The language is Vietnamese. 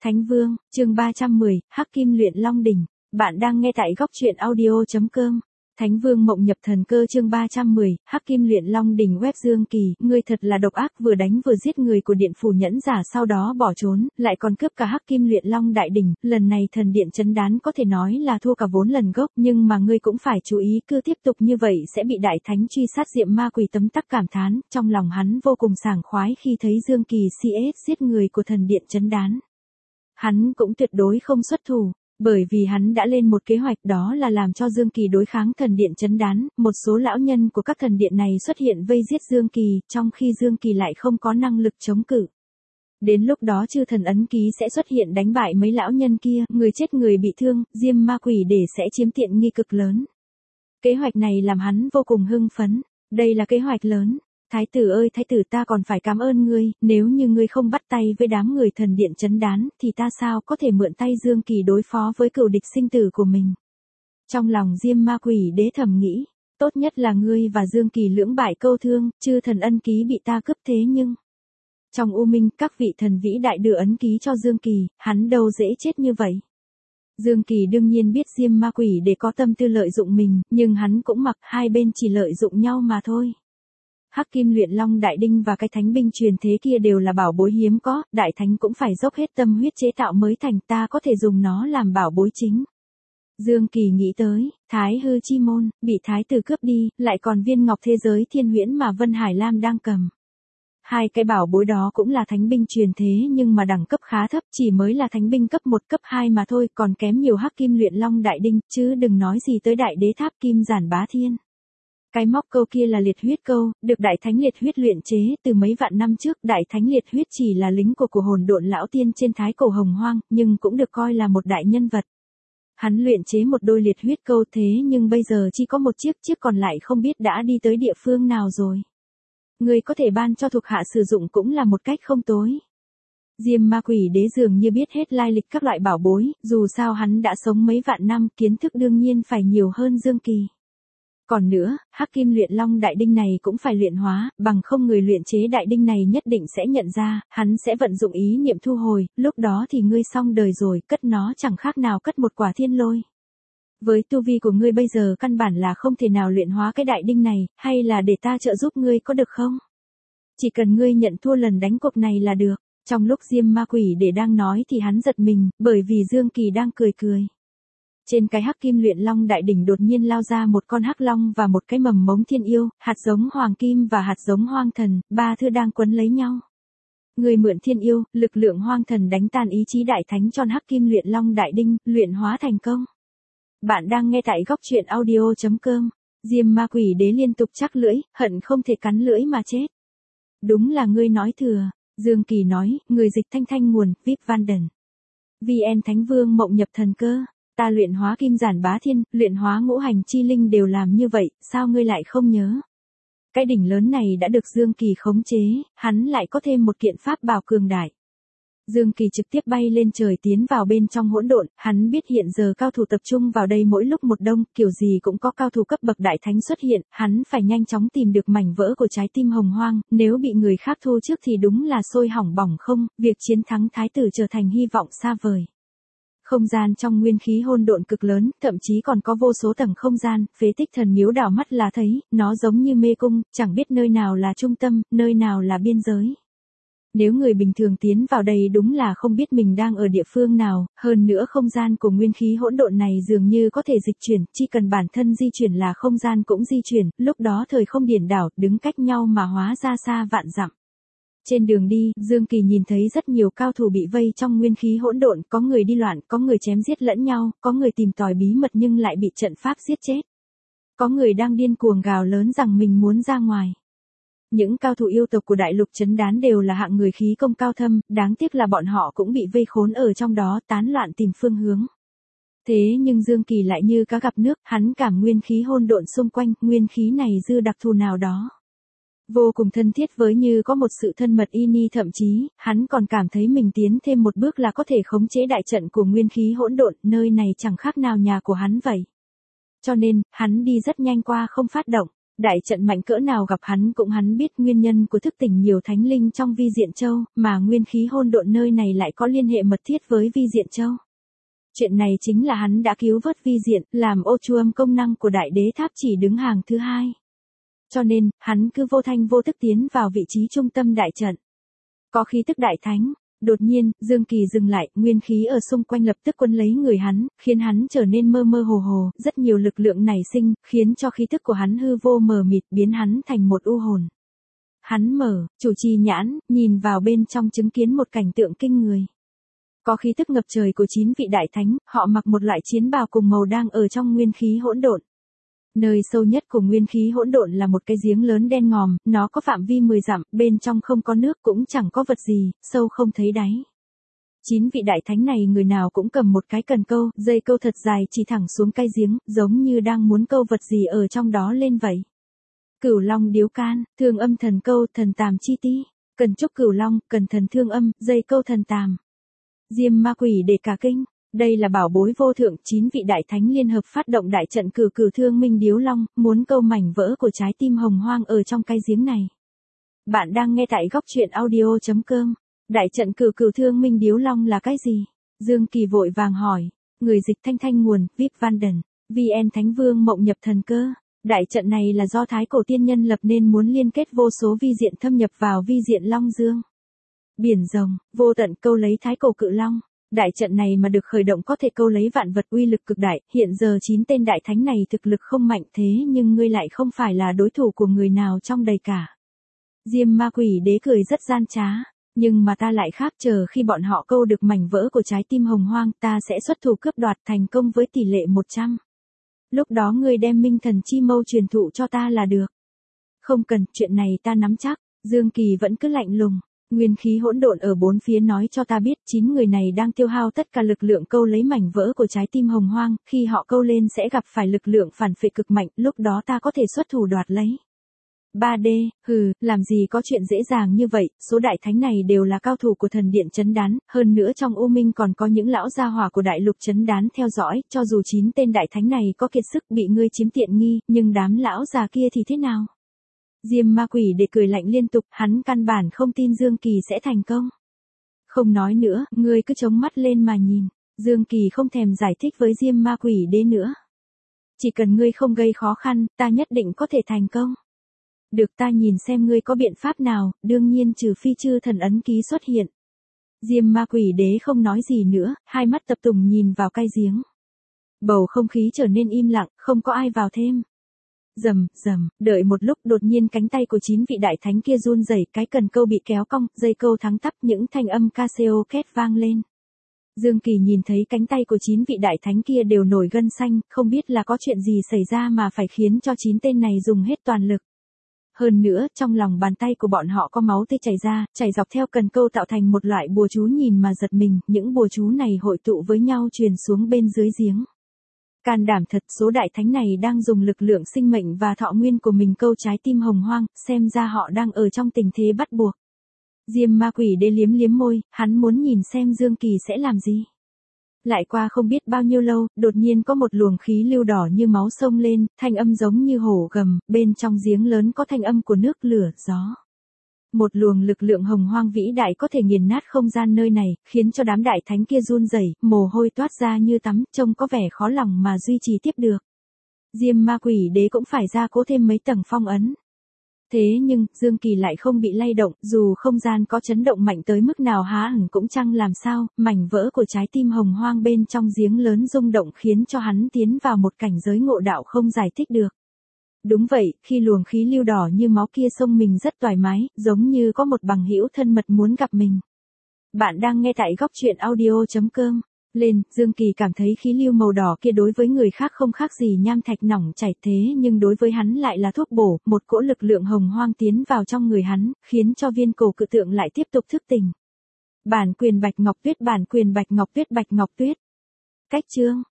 Thánh Vương, chương 310, Hắc Kim Luyện Long Đỉnh. Bạn đang nghe tại góc truyện audio.com. Thánh Vương Mộng Nhập Thần Cơ chương 310, Hắc Kim Luyện Long Đỉnh. Web Dương Kỳ, ngươi thật là độc ác, vừa đánh vừa giết người của điện phủ nhẫn giả, sau đó bỏ trốn, lại còn cướp cả Hắc Kim Luyện Long Đại Đỉnh. Lần này thần điện trấn đán có thể nói là thua cả vốn lần gốc, nhưng mà ngươi cũng phải chú ý, cứ tiếp tục như vậy sẽ bị đại thánh truy sát. Diệm Ma Quỷ tấm tắc cảm thán, trong lòng hắn vô cùng sảng khoái khi thấy Dương Kỳ CS giết người của thần điện trấn đán. Hắn cũng tuyệt đối không xuất thủ, bởi vì hắn đã lên một kế hoạch, đó là làm cho Dương Kỳ đối kháng thần điện trấn đán. Một số lão nhân của các thần điện này xuất hiện vây giết Dương Kỳ, trong khi Dương Kỳ lại không có năng lực chống cự. Đến lúc đó chư thần ấn ký sẽ xuất hiện đánh bại mấy lão nhân kia, người chết người bị thương, Diêm Ma Quỷ để sẽ chiếm tiện nghi cực lớn. Kế hoạch này làm hắn vô cùng hưng phấn, đây là kế hoạch lớn. Thái tử ơi thái tử, ta còn phải cảm ơn ngươi, nếu như ngươi không bắt tay với đám người thần điện trấn đán, thì ta sao có thể mượn tay Dương Kỳ đối phó với cựu địch sinh tử của mình. Trong lòng Diêm Ma Quỷ đế thầm nghĩ, tốt nhất là ngươi và Dương Kỳ lưỡng bại câu thương, chư thần ân ký bị ta cướp, thế nhưng trong U Minh, các vị thần vĩ đại đưa ấn ký cho Dương Kỳ, hắn đâu dễ chết như vậy. Dương Kỳ đương nhiên biết Diêm Ma Quỷ đế có tâm tư lợi dụng mình, nhưng hắn cũng mặc hai bên chỉ lợi dụng nhau mà thôi. Hắc Kim Luyện Long Đại Đinh và cái thánh binh truyền thế kia đều là bảo bối hiếm có, đại thánh cũng phải dốc hết tâm huyết chế tạo mới thành, ta có thể dùng nó làm bảo bối chính. Dương Kỳ nghĩ tới, Thái Hư Chi Môn, bị thái tử cướp đi, lại còn viên ngọc thế giới thiên huyễn mà Vân Hải Lam đang cầm. Hai cái bảo bối đó cũng là thánh binh truyền thế nhưng mà đẳng cấp khá thấp, chỉ mới là thánh binh cấp 1 cấp 2 mà thôi, còn kém nhiều Hắc Kim Luyện Long Đại Đinh, chứ đừng nói gì tới Đại Đế Tháp Kim Giản Bá Thiên. Cái móc câu kia là liệt huyết câu, được đại thánh liệt huyết luyện chế từ mấy vạn năm trước. Đại thánh liệt huyết chỉ là lính của hồn độn lão tiên trên thái cổ hồng hoang, nhưng cũng được coi là một đại nhân vật. Hắn luyện chế một đôi liệt huyết câu, thế nhưng bây giờ chỉ có một chiếc còn lại không biết đã đi tới địa phương nào rồi. Người có thể ban cho thuộc hạ sử dụng cũng là một cách không tối. Diêm Ma Quỷ đế dường như biết hết lai lịch các loại bảo bối, dù sao hắn đã sống mấy vạn năm, kiến thức đương nhiên phải nhiều hơn Dương Kỳ. Còn nữa, Hắc Kim Luyện Long Đại Đinh này cũng phải luyện hóa, bằng không người luyện chế đại đinh này nhất định sẽ nhận ra, hắn sẽ vận dụng ý niệm thu hồi, lúc đó thì ngươi xong đời rồi, cất nó chẳng khác nào cất một quả thiên lôi. Với tu vi của ngươi bây giờ căn bản là không thể nào luyện hóa cái đại đinh này, hay là để ta trợ giúp ngươi có được không? Chỉ cần ngươi nhận thua lần đánh cuộc này là được. Trong lúc Diêm Ma Quỷ để đang nói thì hắn giật mình, bởi vì Dương Kỳ đang cười. Trên cái Hắc Kim Luyện Long Đại Đỉnh đột nhiên lao ra một con hắc long và một cái mầm mống thiên yêu, hạt giống hoàng kim và hạt giống hoang thần, ba thứ đang quấn lấy nhau. Người mượn thiên yêu, lực lượng hoang thần đánh tan ý chí đại thánh tròn Hắc Kim Luyện Long Đại Đinh, luyện hóa thành công. Bạn đang nghe tại góc truyện audio.com. Diêm Ma Quỷ đế liên tục chắc lưỡi, hận không thể cắn lưỡi mà chết. Đúng là ngươi nói thừa, Dương Kỳ nói, người dịch thanh nguồn, VIP Vanden. VN Thánh Vương Mộng Nhập Thần Cơ. Ta luyện hóa Kim Giản Bá Thiên, luyện hóa ngũ hành chi linh đều làm như vậy, sao ngươi lại không nhớ? Cái đỉnh lớn này đã được Dương Kỳ khống chế, hắn lại có thêm một kiện pháp bảo cường đại. Dương Kỳ trực tiếp bay lên trời tiến vào bên trong hỗn độn, hắn biết hiện giờ cao thủ tập trung vào đây mỗi lúc một đông, kiểu gì cũng có cao thủ cấp bậc đại thánh xuất hiện, hắn phải nhanh chóng tìm được mảnh vỡ của trái tim hồng hoang, nếu bị người khác thu trước thì đúng là sôi hỏng bỏng không, việc chiến thắng thái tử trở thành hy vọng xa vời. Không gian trong nguyên khí hỗn độn cực lớn, thậm chí còn có vô số tầng không gian, phế tích thần miếu đảo mắt là thấy, nó giống như mê cung, chẳng biết nơi nào là trung tâm, nơi nào là biên giới. Nếu người bình thường tiến vào đây đúng là không biết mình đang ở địa phương nào, hơn nữa không gian của nguyên khí hỗn độn này dường như có thể dịch chuyển, chỉ cần bản thân di chuyển là không gian cũng di chuyển, lúc đó thời không điển đảo, đứng cách nhau mà hóa ra xa vạn dặm. Trên đường đi, Dương Kỳ nhìn thấy rất nhiều cao thủ bị vây trong nguyên khí hỗn độn, có người đi loạn, có người chém giết lẫn nhau, có người tìm tòi bí mật nhưng lại bị trận pháp giết chết. Có người đang điên cuồng gào lớn rằng mình muốn ra ngoài. Những cao thủ yêu tộc của đại lục trấn đán đều là hạng người khí công cao thâm, đáng tiếc là bọn họ cũng bị vây khốn ở trong đó, tán loạn tìm phương hướng. Thế nhưng Dương Kỳ lại như cá gặp nước, hắn cảm nguyên khí hỗn độn xung quanh, nguyên khí này dư đặc thù nào đó. Vô cùng thân thiết, với như có một sự thân mật thậm chí, hắn còn cảm thấy mình tiến thêm một bước là có thể khống chế đại trận của nguyên khí hỗn độn, nơi này chẳng khác nào nhà của hắn vậy. Cho nên, hắn đi rất nhanh qua không phát động. Đại trận mạnh cỡ nào gặp hắn biết nguyên nhân của thức tỉnh nhiều thánh linh trong Vi Diện Châu, mà nguyên khí hỗn độn nơi này lại có liên hệ mật thiết với Vi Diện Châu. Chuyện này chính là hắn đã cứu vớt Vi Diện, làm ô chuông công năng của đại đế tháp chỉ đứng hàng thứ 2. Cho nên, hắn cứ vô thanh vô tức tiến vào vị trí trung tâm đại trận. Có khí tức đại thánh. Đột nhiên, Dương Kỳ dừng lại, nguyên khí ở xung quanh lập tức quấn lấy người hắn, khiến hắn trở nên mơ mơ hồ hồ, rất nhiều lực lượng nảy sinh, khiến cho khí tức của hắn hư vô mờ mịt, biến hắn thành một u hồn. Hắn mở, chủ trì nhãn, nhìn vào bên trong chứng kiến một cảnh tượng kinh người. Có khí tức ngập trời của 9 vị đại thánh, họ mặc một loại chiến bào cùng màu đang ở trong nguyên khí hỗn độn. Nơi sâu nhất của nguyên khí hỗn độn là một cái giếng lớn đen ngòm, nó có phạm vi 10 dặm, bên trong không có nước cũng chẳng có vật gì, sâu không thấy đáy. 9 vị đại thánh này người nào cũng cầm một cái cần câu, dây câu thật dài chỉ thẳng xuống cái giếng, giống như đang muốn câu vật gì ở trong đó lên vậy. Cửu Long điếu can, thương âm thần câu, thần tàm chi ti, cần trúc cửu long, cần thần thương âm, dây câu thần tàm. Diêm ma quỷ để cả kinh. Đây là bảo bối vô thượng, 9 vị đại thánh liên hợp phát động đại trận cửu thương minh điếu long, muốn câu mảnh vỡ của trái tim hồng hoang ở trong cái giếng này. Bạn đang nghe tại góc truyện audio.com. Đại trận cửu thương minh điếu long là cái gì? Dương Kỳ vội vàng hỏi. Người dịch thanh thanh nguồn, VIP Vanden, VN Thánh Vương Mộng Nhập Thần Cơ. Đại trận này là do Thái Cổ Tiên Nhân lập nên muốn liên kết vô số vi diện thâm nhập vào vi diện Long Dương. Biển rồng, vô tận câu lấy Thái Cổ Cự Long. Đại trận này mà được khởi động có thể câu lấy vạn vật uy lực cực đại, hiện giờ 9 tên đại thánh này thực lực không mạnh thế nhưng ngươi lại không phải là đối thủ của người nào trong đầy cả. Diêm ma quỷ đế cười rất gian trá, nhưng mà ta lại khác, chờ khi bọn họ câu được mảnh vỡ của trái tim hồng hoang ta sẽ xuất thủ cướp đoạt thành công với tỷ lệ 100. Lúc đó ngươi đem minh thần chi mâu truyền thụ cho ta là được. Không cần, chuyện này ta nắm chắc, Dương Kỳ vẫn cứ lạnh lùng. Nguyên khí hỗn độn ở bốn phía nói cho ta biết 9 người này đang tiêu hao tất cả lực lượng câu lấy mảnh vỡ của trái tim hồng hoang, khi họ câu lên sẽ gặp phải lực lượng phản phệ cực mạnh, lúc đó ta có thể xuất thủ đoạt lấy. 3D, làm gì có chuyện dễ dàng như vậy, số đại thánh này đều là cao thủ của thần điện Chấn Đán, hơn nữa trong U Minh còn có những lão gia hỏa của đại lục Chấn Đán theo dõi, cho dù 9 tên đại thánh này có kiệt sức bị ngươi chiếm tiện nghi, nhưng đám lão già kia thì thế nào? Diêm ma quỷ để cười lạnh liên tục, hắn căn bản không tin Dương Kỳ sẽ thành công. Không nói nữa, ngươi cứ chống mắt lên mà nhìn. Dương Kỳ không thèm giải thích với Diêm ma quỷ đế nữa. Chỉ cần ngươi không gây khó khăn, ta nhất định có thể thành công. Được, ta nhìn xem ngươi có biện pháp nào, đương nhiên trừ phi chư thần ấn ký xuất hiện. Diêm ma quỷ đế không nói gì nữa, hai mắt tập trung nhìn vào cái giếng. Bầu không khí trở nên im lặng, không có ai vào thêm. Rầm, đợi một lúc đột nhiên cánh tay của 9 vị đại thánh kia run rẩy, cái cần câu bị kéo cong, dây câu thắng tắp, những thanh âm Casio két vang lên. Dương Kỳ nhìn thấy cánh tay của 9 vị đại thánh kia đều nổi gân xanh, không biết là có chuyện gì xảy ra mà phải khiến cho 9 tên này dùng hết toàn lực. Hơn nữa, trong lòng bàn tay của bọn họ có máu tươi chảy ra, chảy dọc theo cần câu tạo thành một loại bùa chú, nhìn mà giật mình, những bùa chú này hội tụ với nhau truyền xuống bên dưới giếng. Can đảm thật, số đại thánh này đang dùng lực lượng sinh mệnh và thọ nguyên của mình câu trái tim hồng hoang, xem ra họ đang ở trong tình thế bắt buộc. Diêm ma quỷ đế liếm môi, hắn muốn nhìn xem Dương Kỳ sẽ làm gì. Lại qua không biết bao nhiêu lâu, đột nhiên có một luồng khí lưu đỏ như máu xông lên, thanh âm giống như hổ gầm, bên trong giếng lớn có thanh âm của nước lửa, gió. Một luồng lực lượng hồng hoang vĩ đại có thể nghiền nát không gian nơi này, khiến cho đám đại thánh kia run rẩy, mồ hôi toát ra như tắm, trông có vẻ khó lòng mà duy trì tiếp được. Diêm ma quỷ đế cũng phải ra cố thêm mấy tầng phong ấn. Thế nhưng, Dương Kỳ lại không bị lay động, dù không gian có chấn động mạnh tới mức nào cũng chẳng làm sao, mảnh vỡ của trái tim hồng hoang bên trong giếng lớn rung động khiến cho hắn tiến vào một cảnh giới ngộ đạo không giải thích được. Đúng vậy, khi luồng khí lưu đỏ như máu kia xông mình rất thoải mái, giống như có một bằng hữu thân mật muốn gặp mình. Bạn đang nghe tại góc truyện audio.com. Lên, Dương Kỳ cảm thấy khí lưu màu đỏ kia đối với người khác không khác gì nham thạch nỏng chảy, thế nhưng đối với hắn lại là thuốc bổ, một cỗ lực lượng hồng hoang tiến vào trong người hắn, khiến cho viên cổ cự tượng lại tiếp tục thức tỉnh. Bản quyền Bạch Ngọc Tuyết, bản quyền Bạch Ngọc Tuyết, Bạch Ngọc Tuyết. Cách chương